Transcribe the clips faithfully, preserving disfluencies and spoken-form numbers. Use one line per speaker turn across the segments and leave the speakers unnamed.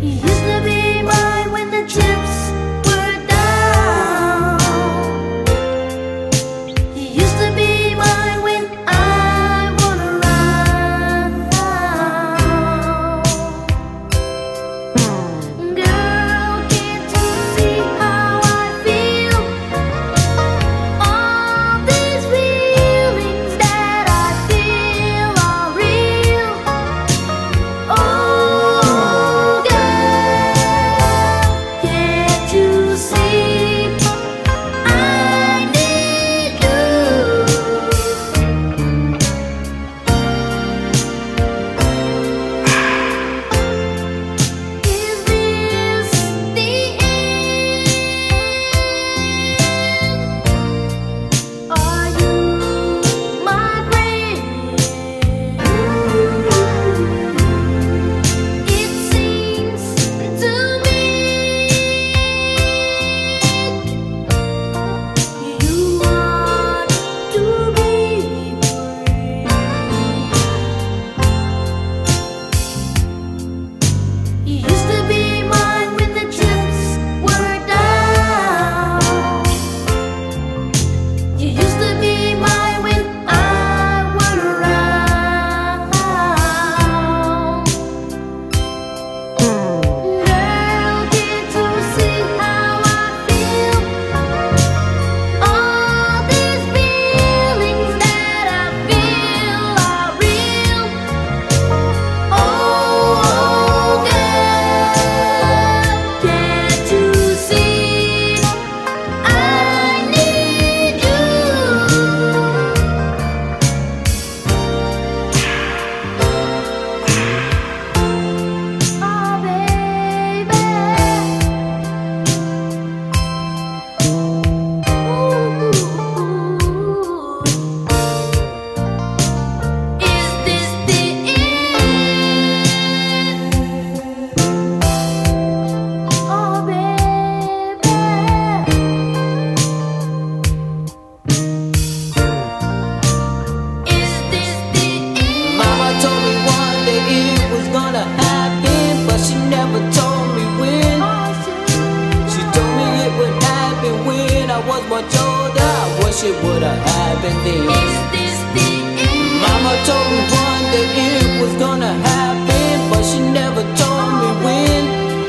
much older, I wish it would've happened then.
Is this the end?
Mama told me one day it was gonna happen, but she never told me when.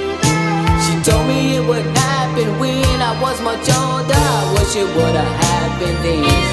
She told me it would happen when I was much older, I wish it would've happened then.